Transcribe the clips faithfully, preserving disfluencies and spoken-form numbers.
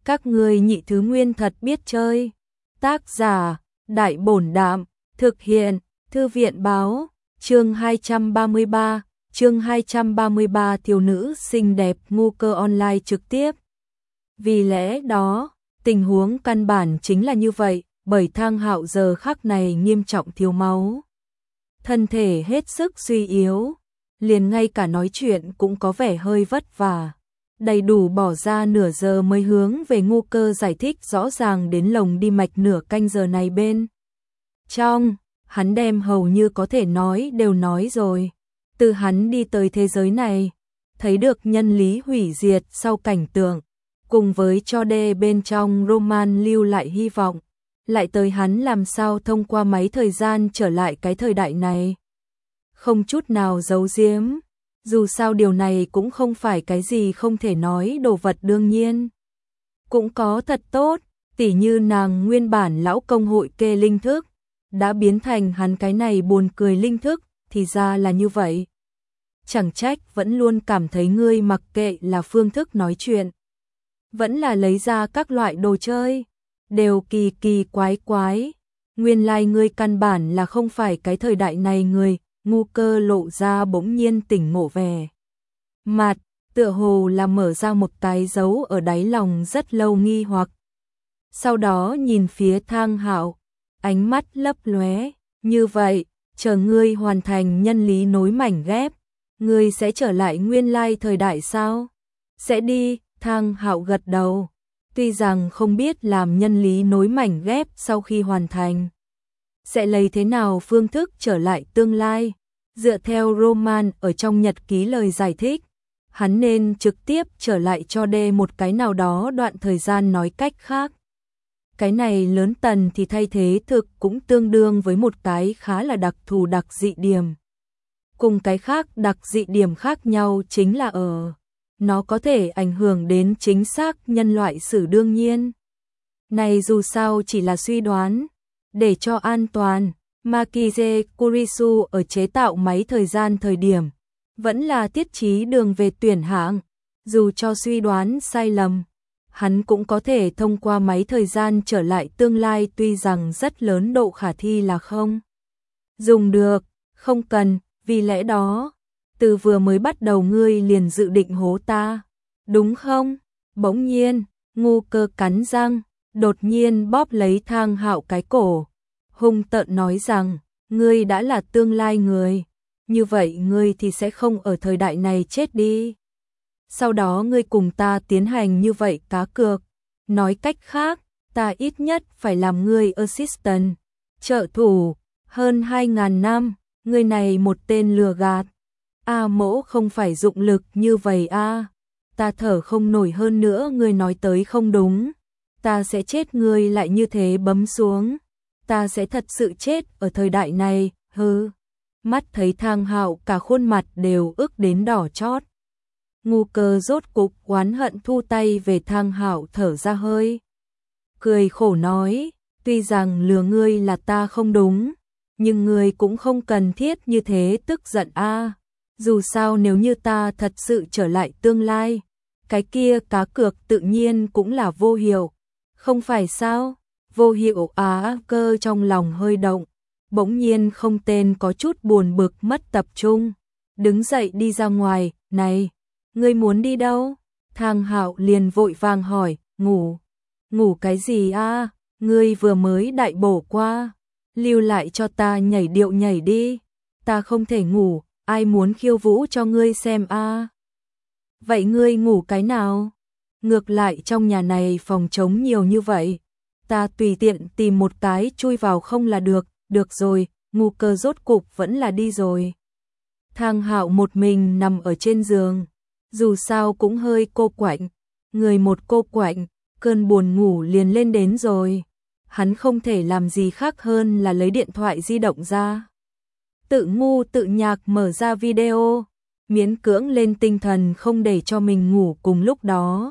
Các ngươi nhị thứ nguyên thật biết chơi. Tác giả, Đại Bổn Đạm, thực hiện, Thư viện Báo, chương hai trăm ba mươi ba, chương hai trăm ba mươi ba thiếu nữ xinh đẹp ngu cơ online trực tiếp. Vì lẽ đó, tình huống căn bản chính là như vậy, bởi Thang Hạo giờ khắc này nghiêm trọng thiếu máu. Thân thể hết sức suy yếu, liền ngay cả nói chuyện cũng có vẻ hơi vất vả. Đầy đủ bỏ ra nửa giờ mới hướng về ngu cơ giải thích rõ ràng đến lồng đi mạch nửa canh giờ này bên. Trong, hắn đem hầu như có thể nói đều nói rồi. Từ hắn đi tới thế giới này, thấy được nhân lý hủy diệt sau cảnh tượng, cùng với cho đê bên trong Roman lưu lại hy vọng, lại tới hắn làm sao thông qua máy thời gian trở lại cái thời đại này. Không chút nào giấu giếm, dù sao điều này cũng không phải cái gì không thể nói đồ vật đương nhiên. Cũng có thật tốt, tỉ như nàng nguyên bản lão công hội kê linh thức, đã biến thành hắn cái này buồn cười linh thức, thì ra là như vậy. Chẳng trách vẫn luôn cảm thấy ngươi mặc kệ là phương thức nói chuyện, vẫn là lấy ra các loại đồ chơi, đều kỳ kỳ quái quái. Nguyên lai like ngươi căn bản là không phải cái thời đại này người. Ngu cơ lộ ra bỗng nhiên tỉnh ngộ vẻ mặt, tựa hồ là mở ra một cái dấu ở đáy lòng rất lâu nghi hoặc. Sau đó nhìn phía Thang Hạo, ánh mắt lấp lóe, như vậy, chờ ngươi hoàn thành nhân lý nối mảnh ghép, ngươi sẽ trở lại nguyên lai thời đại sao? Sẽ đi, Thang Hạo gật đầu, tuy rằng không biết làm nhân lý nối mảnh ghép sau khi hoàn thành sẽ lấy thế nào phương thức trở lại tương lai. Dựa theo Roman ở trong nhật ký lời giải thích, hắn nên trực tiếp trở lại cho đê một cái nào đó đoạn thời gian, nói cách khác. Cái này lớn tần thì thay thế thực cũng tương đương với một cái khá là đặc thù đặc dị điểm. Cùng cái khác đặc dị điểm khác nhau chính là ở, nó có thể ảnh hưởng đến chính xác nhân loại sử đương nhiên. Này dù sao chỉ là suy đoán, để cho an toàn. Makize Kurisu ở chế tạo máy thời gian thời điểm, vẫn là tiết chí đường về tuyển hạng, dù cho suy đoán sai lầm, hắn cũng có thể thông qua máy thời gian trở lại tương lai, tuy rằng rất lớn độ khả thi là không dùng được, không cần, vì lẽ đó, từ vừa mới bắt đầu ngươi liền dự định hố ta, đúng không? Bỗng nhiên, ngu cơ cắn răng, đột nhiên bóp lấy Thang Hạo cái cổ, hung tợn nói rằng, ngươi đã là tương lai người, như vậy ngươi thì sẽ không ở thời đại này chết đi. Sau đó ngươi cùng ta tiến hành như vậy cá cược, nói cách khác, ta ít nhất phải làm ngươi assistant, trợ thủ, hơn hai ngàn năm, ngươi này một tên lừa gạt. A mỗ không phải dụng lực như vậy a, ta thở không nổi, hơn nữa ngươi nói tới không đúng, ta sẽ chết, ngươi lại như thế bấm xuống. Ta sẽ thật sự chết ở thời đại này, hừ. Mắt thấy Thang Hạo cả khuôn mặt đều ức đến đỏ chót. Ngu cơ rốt cục oán hận thu tay về, Thang Hạo thở ra hơi cười khổ nói, tuy rằng lừa ngươi là ta không đúng, nhưng ngươi cũng không cần thiết như thế tức giận a. Dù sao nếu như ta thật sự trở lại tương lai, cái kia cá cược tự nhiên cũng là vô hiệu, không phải sao? Vô hiệu á, cơ trong lòng hơi động, bỗng nhiên không tên có chút buồn bực mất tập trung, đứng dậy đi ra ngoài. Này, ngươi muốn đi đâu? Thang Hạo liền vội vàng hỏi. Ngủ. Ngủ cái gì a? Ngươi vừa mới đại bổ qua, lưu lại cho ta nhảy điệu nhảy đi. Ta không thể ngủ, ai muốn khiêu vũ cho ngươi xem a? Vậy ngươi ngủ cái nào? Ngược lại trong nhà này phòng trống nhiều như vậy, ta tùy tiện tìm một cái chui vào không là được. Được rồi, ngu cơ rốt cục vẫn là đi rồi. Thang Hạo một mình nằm ở trên giường, dù sao cũng hơi cô quạnh, người một cô quạnh, cơn buồn ngủ liền lên đến rồi. Hắn không thể làm gì khác hơn là lấy điện thoại di động ra, tự ngu tự nhạc mở ra video, miễn cưỡng lên tinh thần không để cho mình ngủ. Cùng lúc đó,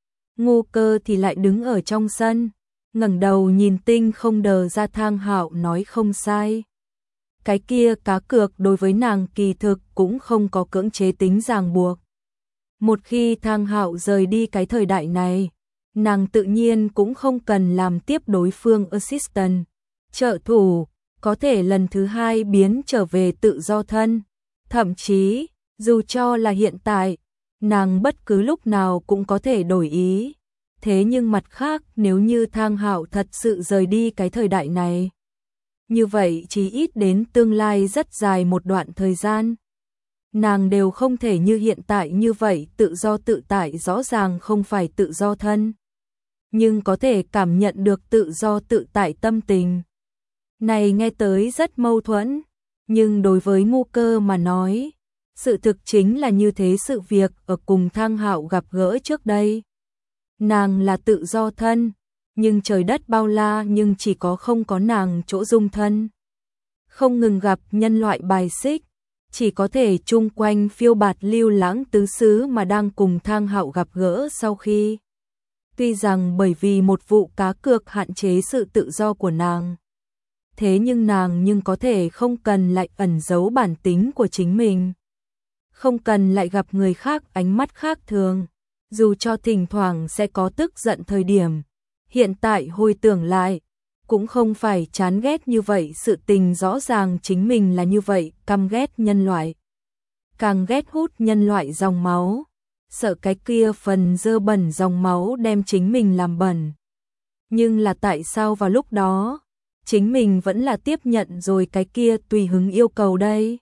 ngu cơ thì lại đứng ở trong sân, ngẩng đầu nhìn tinh không đờ ra. Thang Hạo nói không sai, cái kia cá cược đối với nàng kỳ thực cũng không có cưỡng chế tính ràng buộc. Một khi Thang Hạo rời đi cái thời đại này, nàng tự nhiên cũng không cần làm tiếp đối phương assistant, trợ thủ, có thể lần thứ hai biến trở về tự do thân. Thậm chí, dù cho là hiện tại, nàng bất cứ lúc nào cũng có thể đổi ý. Thế nhưng mặt khác, nếu như Thang Hạo thật sự rời đi cái thời đại này, như vậy chỉ ít đến tương lai rất dài một đoạn thời gian, nàng đều không thể như hiện tại như vậy tự do tự tại, rõ ràng không phải tự do thân, nhưng có thể cảm nhận được tự do tự tại tâm tình. Này nghe tới rất mâu thuẫn, nhưng đối với Ngu Cơ mà nói, sự thực chính là như thế. Sự việc ở cùng Thang Hạo gặp gỡ trước đây, nàng là tự do thân, nhưng trời đất bao la, nhưng chỉ có không có nàng chỗ dung thân. Không ngừng gặp nhân loại bài xích, chỉ có thể chung quanh phiêu bạt lưu lãng tứ xứ mà đang cùng Thang Hạo gặp gỡ sau khi. Tuy rằng bởi vì một vụ cá cược hạn chế sự tự do của nàng, thế nhưng nàng nhưng có thể không cần lại ẩn giấu bản tính của chính mình, không cần lại gặp người khác ánh mắt khác thường, dù cho thỉnh thoảng sẽ có tức giận thời điểm. Hiện tại hồi tưởng lại, cũng không phải chán ghét như vậy, sự tình rõ ràng chính mình là như vậy, căm ghét nhân loại, càng ghét hút nhân loại dòng máu, sợ cái kia phần dơ bẩn dòng máu đem chính mình làm bẩn. Nhưng là tại sao vào lúc đó, chính mình vẫn là tiếp nhận rồi cái kia tùy hứng yêu cầu đây?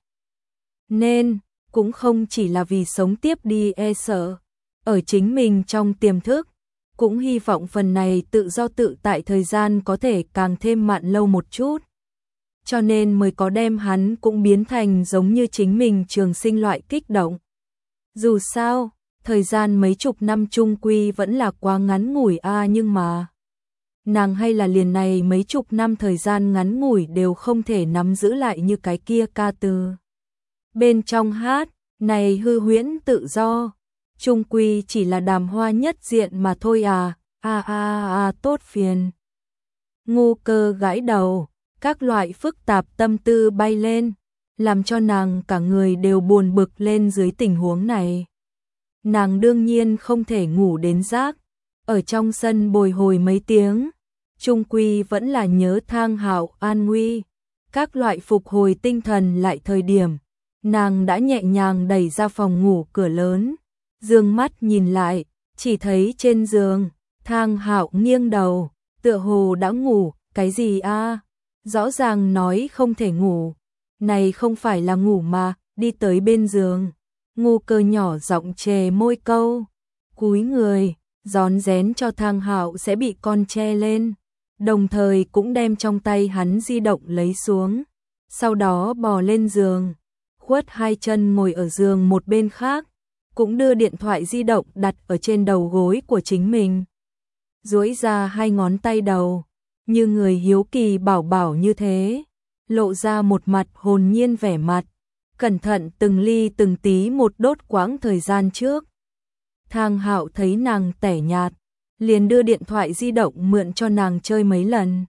Nên, cũng không chỉ là vì sống tiếp đi e sợ, ở chính mình trong tiềm thức, cũng hy vọng phần này tự do tự tại thời gian có thể càng thêm mạn lâu một chút. Cho nên mới có đem hắn cũng biến thành giống như chính mình trường sinh loại kích động. Dù sao, thời gian mấy chục năm chung quy vẫn là quá ngắn ngủi a, nhưng mà nàng hay là liền này mấy chục năm thời gian ngắn ngủi đều không thể nắm giữ lại như cái kia ca từ. Bên trong hát, này hư huyễn tự do, chung quy chỉ là đàm hoa nhất diện mà thôi à, a a a tốt phiền. Ngu Cơ gãi đầu, các loại phức tạp tâm tư bay lên, làm cho nàng cả người đều buồn bực lên. Dưới tình huống này, nàng đương nhiên không thể ngủ đến giấc, ở trong sân bồi hồi mấy tiếng, chung quy vẫn là nhớ Thang Hạo an nguy. Các loại phục hồi tinh thần lại thời điểm, nàng đã nhẹ nhàng đẩy ra phòng ngủ cửa lớn, dương mắt nhìn lại, chỉ thấy trên giường, Thang Hạo nghiêng đầu, tựa hồ đã ngủ. Cái gì a? Rõ ràng nói không thể ngủ, này không phải là ngủ mà. Đi tới bên giường, Ngu Cơ nhỏ giọng chề môi câu, cúi người, rón rén cho Thang Hạo sẽ bị con che lên, đồng thời cũng đem trong tay hắn di động lấy xuống, sau đó bò lên giường, khuất hai chân ngồi ở giường một bên khác, cũng đưa điện thoại di động đặt ở trên đầu gối của chính mình, duỗi ra hai ngón tay đầu, như người hiếu kỳ bảo bảo như thế, lộ ra một mặt hồn nhiên vẻ mặt, cẩn thận từng ly từng tí một đốt quãng thời gian trước. Thang Hạo thấy nàng tẻ nhạt, liền đưa điện thoại di động mượn cho nàng chơi mấy lần.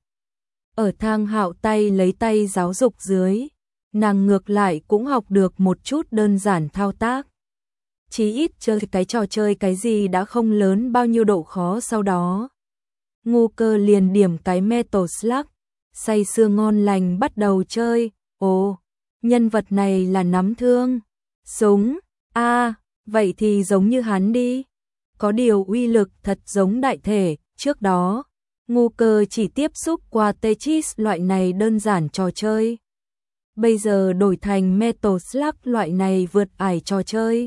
Ở Thang Hạo tay lấy tay giáo dục dưới, nàng ngược lại cũng học được một chút đơn giản thao tác. Chí ít chơi cái trò chơi cái gì đã không lớn bao nhiêu độ khó. Sau đó, Ngu Cơ liền điểm cái Metal Slug, say sưa ngon lành bắt đầu chơi. Ồ, nhân vật này là nắm thương, súng, a à, vậy thì giống như hắn đi. Có điều uy lực thật giống đại thể, trước đó, Ngu Cơ chỉ tiếp xúc qua Tetris loại này đơn giản trò chơi. Bây giờ đổi thành Metal Slug loại này vượt ải trò chơi.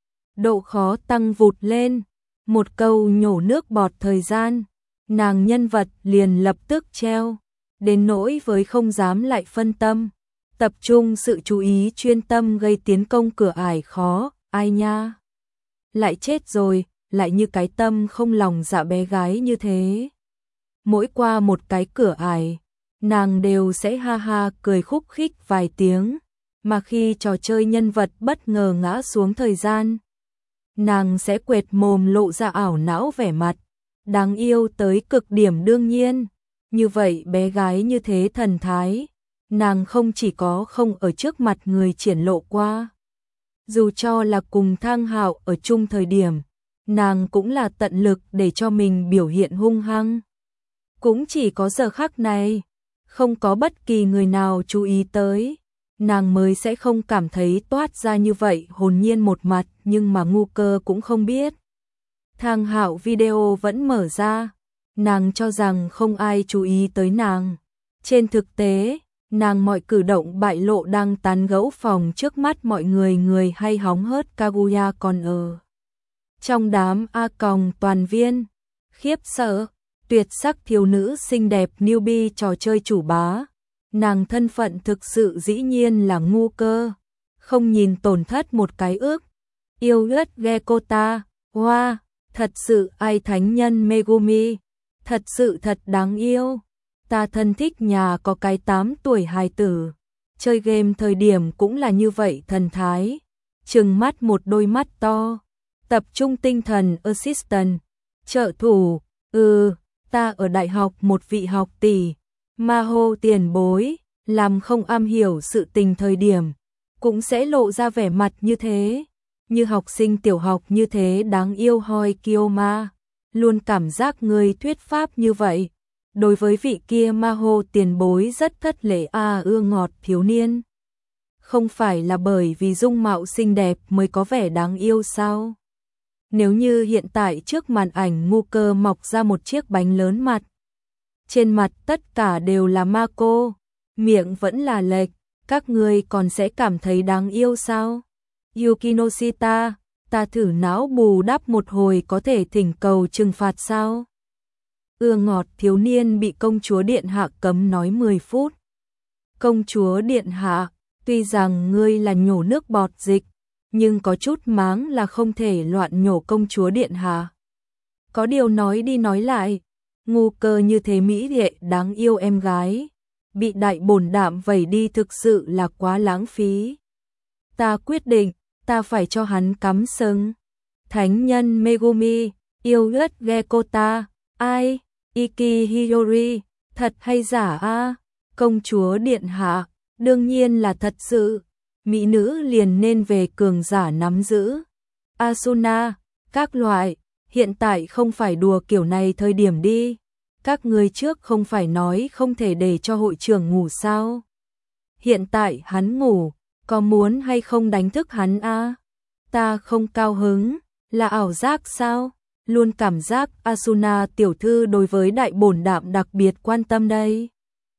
Độ khó tăng vụt lên, một câu nhổ nước bọt thời gian, nàng nhân vật liền lập tức treo, đến nỗi với không dám lại phân tâm, tập trung sự chú ý chuyên tâm gây tiến công cửa ải khó, ai nha. Lại chết rồi, lại như cái tâm không lòng dạ bé gái như thế. Mỗi qua một cái cửa ải, nàng đều sẽ ha ha cười khúc khích vài tiếng, mà khi trò chơi nhân vật bất ngờ ngã xuống thời gian, nàng sẽ quệt mồm lộ ra ảo não vẻ mặt, đáng yêu tới cực điểm. Đương nhiên, như vậy bé gái như thế thần thái, nàng không chỉ có không ở trước mặt người triển lộ qua. Dù cho là cùng Thang Hạo ở chung thời điểm, nàng cũng là tận lực để cho mình biểu hiện hung hăng. Cũng chỉ có giờ khắc này, không có bất kỳ người nào chú ý tới, nàng mới sẽ không cảm thấy toát ra như vậy hồn nhiên một mặt, nhưng mà Ngu Cơ cũng không biết. Thang Hạo video vẫn mở ra, nàng cho rằng không ai chú ý tới nàng. Trên thực tế, nàng mọi cử động bại lộ đang tán gẫu phòng trước mắt mọi người, người hay hóng hớt Kaguya còn ở trong đám A còng toàn viên, khiếp sợ, tuyệt sắc thiếu nữ xinh đẹp newbie trò chơi chủ bá. Nàng thân phận thực sự dĩ nhiên là Ngu Cơ, không nhìn tổn thất một cái ước. Yêu ớt Gekota, wow, thật sự ai thánh nhân Megumi, thật sự thật đáng yêu. Ta thân thích nhà có cái tám tuổi hài tử, chơi game thời điểm cũng là như vậy thần thái, trừng mắt một đôi mắt to, tập trung tinh thần assistant, trợ thủ, ừ, ta ở đại học một vị học tỷ, Maho tiền bối, làm không am hiểu sự tình thời điểm, cũng sẽ lộ ra vẻ mặt như thế, như học sinh tiểu học như thế đáng yêu hoi Kyoma, luôn cảm giác người thuyết pháp như vậy. Đối với vị kia Maho tiền bối rất thất lễ à ưa ngọt thiếu niên. Không phải là bởi vì dung mạo xinh đẹp mới có vẻ đáng yêu sao? Nếu như hiện tại trước màn ảnh Ngu Cơ mọc ra một chiếc bánh lớn mặt, trên mặt tất cả đều là ma cô, miệng vẫn là lệch, các người còn sẽ cảm thấy đáng yêu sao? Yukinoshita, ta thử não bù đắp một hồi có thể thỉnh cầu trừng phạt sao? Ưa ngọt thiếu niên bị công chúa điện hạ cấm nói mười phút. Công chúa điện hạ, tuy rằng ngươi là nhổ nước bọt dịch, nhưng có chút máng là không thể loạn nhổ công chúa điện hạ. Có điều nói đi nói lại, Ngu Cơ như thế mỹ lệ đáng yêu em gái, bị đại bổn đạm vẩy đi thực sự là quá lãng phí. Ta quyết định, ta phải cho hắn cắm sừng. Thánh nhân Megumi, yêu ớt Gekota, ai? Iki Hiyori, thật hay giả a? À? Công chúa điện hạ, đương nhiên là thật sự. Mỹ nữ liền nên về cường giả nắm giữ. Asuna, các loại, hiện tại không phải đùa kiểu này thời điểm đi. Các người trước không phải nói không thể để cho hội trưởng ngủ sao? Hiện tại hắn ngủ, có muốn hay không đánh thức hắn a? À? Ta không cao hứng, là ảo giác sao? Luôn cảm giác Asuna tiểu thư đối với đại bổn đạm đặc biệt quan tâm đây.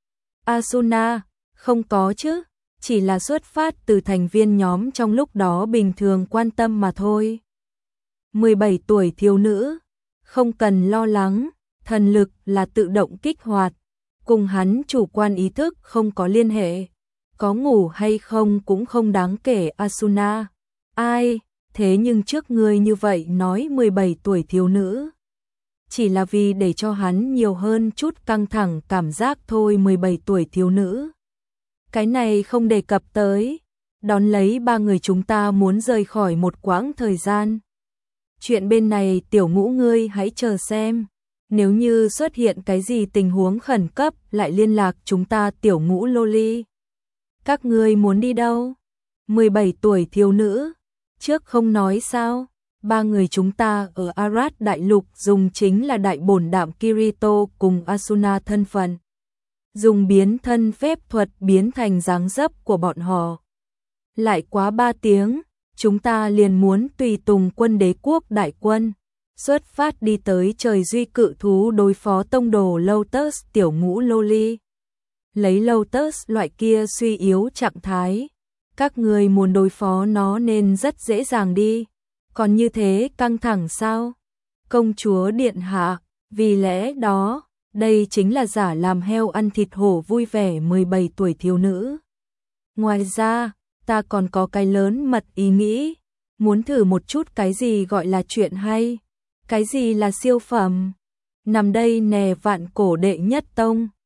Asuna, không có chứ, chỉ là xuất phát từ thành viên nhóm trong lúc đó bình thường quan tâm mà thôi. mười bảy tuổi thiếu nữ, không cần lo lắng, thần lực là tự động kích hoạt, cùng hắn chủ quan ý thức không có liên hệ, có ngủ hay không cũng không đáng kể. Asuna, ai? Thế nhưng trước người như vậy nói mười bảy tuổi thiếu nữ, chỉ là vì để cho hắn nhiều hơn chút căng thẳng cảm giác thôi. Mười bảy tuổi thiếu nữ, cái này không đề cập tới. Đón lấy ba người chúng ta muốn rời khỏi một quãng thời gian. Chuyện bên này Tiểu Ngũ ngươi hãy chờ xem, nếu như xuất hiện cái gì tình huống khẩn cấp lại liên lạc chúng ta. Tiểu Ngũ Loli, các ngươi muốn đi đâu? mười bảy tuổi thiếu nữ, trước không nói sao? Ba người chúng ta ở Arad Đại Lục dùng chính là đại bổn đạm Kirito cùng Asuna thân phận, dùng biến thân phép thuật biến thành dáng dấp của bọn họ. Lại quá ba tiếng, chúng ta liền muốn tùy tùng quân đế quốc đại quân, xuất phát đi tới trời duy cự thú đối phó tông đồ Lotus. Tiểu Ngũ Loli, lấy Lotus loại kia suy yếu trạng thái, các người muốn đối phó nó nên rất dễ dàng đi, còn như thế căng thẳng sao? Công chúa điện hạ, vì lẽ đó, đây chính là giả làm heo ăn thịt hổ vui vẻ. Mười bảy tuổi thiếu nữ, ngoài ra, ta còn có cái lớn mật ý nghĩ, muốn thử một chút cái gì gọi là chuyện hay, cái gì là siêu phẩm. Nằm đây nè, vạn cổ đệ nhất tông,